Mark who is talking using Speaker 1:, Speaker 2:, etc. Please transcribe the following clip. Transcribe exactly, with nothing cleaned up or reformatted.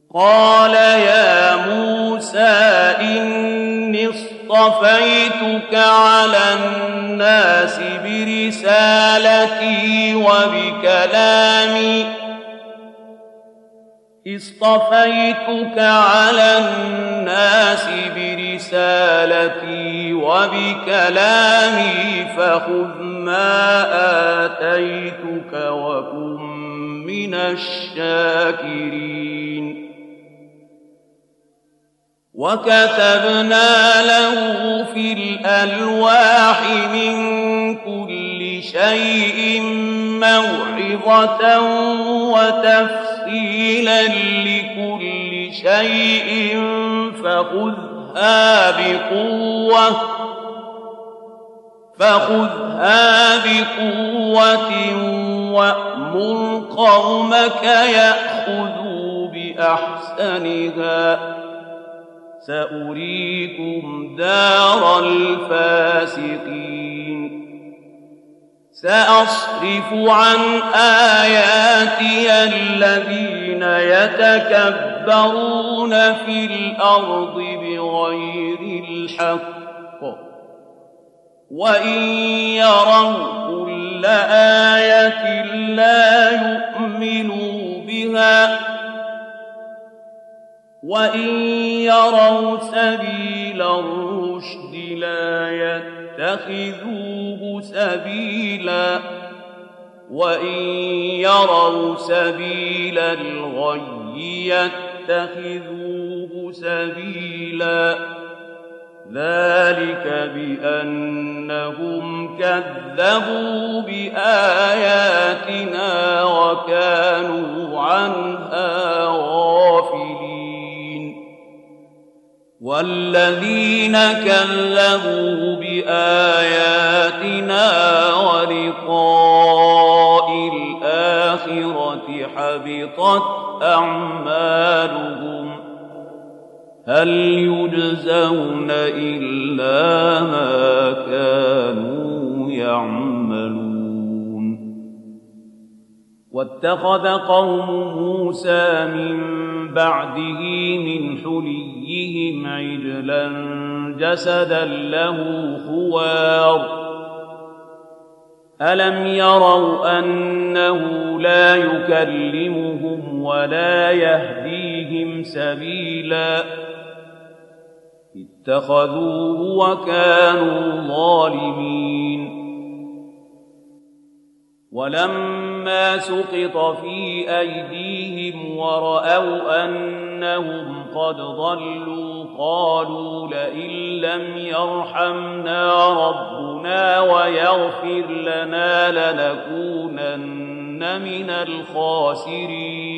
Speaker 1: قال يا موسى إني اصطفيتك على الناس برسالتي وبكلامي اصطفيتك على الناس برسالتي وبكلامي فخذ ما آتيتك وكن من الشاكرين وكتبنا له في الألواح من كل شيء موعظة وتفصيلا لكل شيء فخذها بقوة فخذها بقوة وأمر قومك يأخذوا بأحسنها سأريكم دار الفاسقين سأصرف عن آياتي الذين يتكبرون في الأرض بغير الحق وإن يروا كل آية لا يؤمنوا بها وإن يروا سبيل الرشد لا يتخذوه سبيلا وإن يروا سبيل الغي يتخذوه سبيلا ذلك بأنهم كذبوا بآياتنا وكانوا عنها غافلين والذين كذبوا بآياتنا ولقاء الآخرة حبطت أعمالهم هل يجزون إلا ما كانوا يعملون واتخذ قوم موسى من بعده من حليهم عجلا جسدا له خوار ألم يروا أنه لا يكلمهم ولا يهديهم سبيلا اتخذوه وكانوا ظالمين ولما سقط في أيديهم ورأوا أنهم قد ضلوا قالوا لئن لم يرحمنا ربنا ويغفر لنا لنكونن من الخاسرين